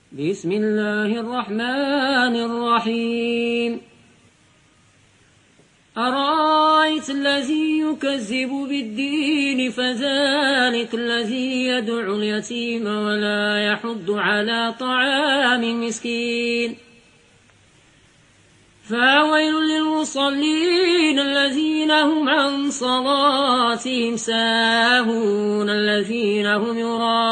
بسم الله الرحمن الرحيم أرأيت الذي يكذب بالدين فذلك الذي يدعو اليتيم ولا يحض على طعام مسكين فويل للمصلين الذين هم عن صلاتهم ساهون الذين هم يراءون